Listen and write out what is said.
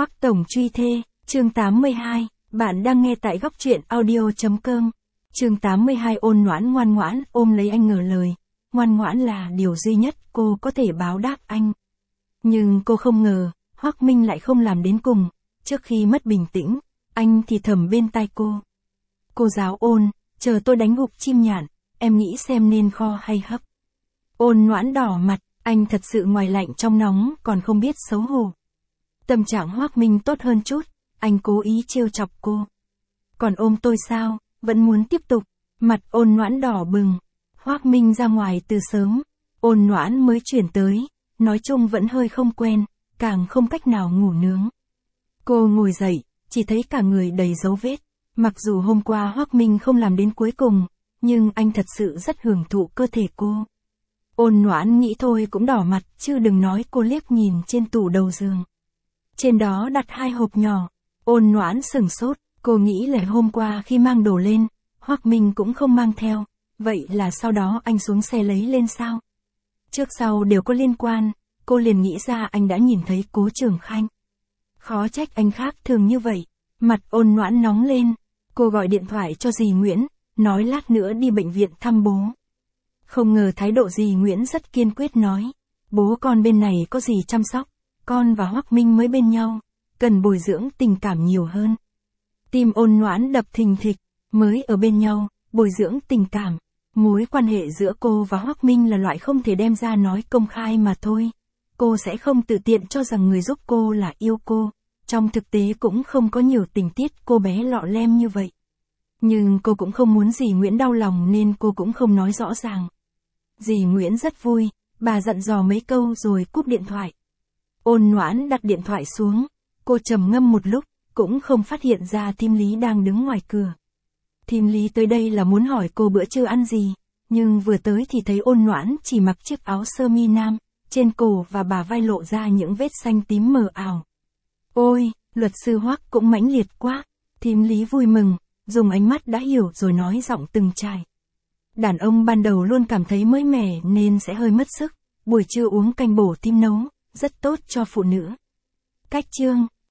Hoắc Tổng truy thê, chương 82, bạn đang nghe tại góc truyện audio.com. Chương 82 ôn ngoãn ngoan ngoãn ôm lấy anh ngờ lời, ngoan ngoãn là điều duy nhất cô có thể báo đáp anh. Nhưng cô không ngờ, Hoắc Minh lại không làm đến cùng, trước khi mất bình tĩnh, anh thì thầm bên tai cô. Cô giáo Ôn, chờ tôi đánh gục chim nhạn, em nghĩ xem nên kho hay hấp. Ôn ngoãn đỏ mặt, anh thật sự ngoài lạnh trong nóng còn không biết xấu hổ. Tâm trạng Hoắc Minh tốt hơn chút, anh cố ý trêu chọc cô. Còn ôm tôi sao, vẫn muốn tiếp tục, mặt ôn ngoãn đỏ bừng. Hoắc Minh ra ngoài từ sớm, ôn ngoãn mới chuyển tới, nói chung vẫn hơi không quen, càng không cách nào ngủ nướng. Cô ngồi dậy, chỉ thấy cả người đầy dấu vết, mặc dù hôm qua Hoắc Minh không làm đến cuối cùng, nhưng anh thật sự rất hưởng thụ cơ thể cô. Ôn ngoãn nghĩ thôi cũng đỏ mặt, chứ đừng nói cô liếc nhìn trên tủ đầu giường. Trên đó đặt 2 hộp nhỏ, ôn ngoãn sửng sốt, cô nghĩ là hôm qua khi mang đồ lên, Hoắc Minh cũng không mang theo, vậy là sau đó anh xuống xe lấy lên sao? Trước sau đều có liên quan, cô liền nghĩ ra anh đã nhìn thấy Cố Trường Khanh. Khó trách anh khác thường như vậy, mặt ôn ngoãn nóng lên, cô gọi điện thoại cho dì Nguyễn, nói lát nữa đi bệnh viện thăm bố. Không ngờ thái độ dì Nguyễn rất kiên quyết nói, bố con bên này có gì chăm sóc, con và Hoắc Minh mới bên nhau, cần bồi dưỡng tình cảm nhiều hơn. Tim ôn ngoãn đập thình thịch, mới ở bên nhau, bồi dưỡng tình cảm. Mối quan hệ giữa cô và Hoắc Minh là loại không thể đem ra nói công khai mà thôi. Cô sẽ không tự tiện cho rằng người giúp cô là yêu cô. Trong thực tế cũng không có nhiều tình tiết cô bé lọ lem như vậy. Nhưng cô cũng không muốn dì Nguyễn đau lòng nên cô cũng không nói rõ ràng. Dì Nguyễn rất vui, bà dặn dò mấy câu rồi cúp điện thoại. Ôn ngoãn đặt điện thoại xuống, cô trầm ngâm một lúc, cũng không phát hiện ra Thím Lý đang đứng ngoài cửa. Thím Lý tới đây là muốn hỏi cô bữa trưa ăn gì, nhưng vừa tới thì thấy ôn ngoãn chỉ mặc chiếc áo sơ mi nam, trên cổ và bả vai lộ ra những vết xanh tím mờ ảo. Ôi, luật sư Hoắc cũng mãnh liệt quá, Thím Lý vui mừng, dùng ánh mắt đã hiểu rồi nói giọng từng trải. Đàn ông ban đầu luôn cảm thấy mới mẻ nên sẽ hơi mất sức, buổi trưa uống canh bổ tim nấu, rất tốt cho phụ nữ. Cách chương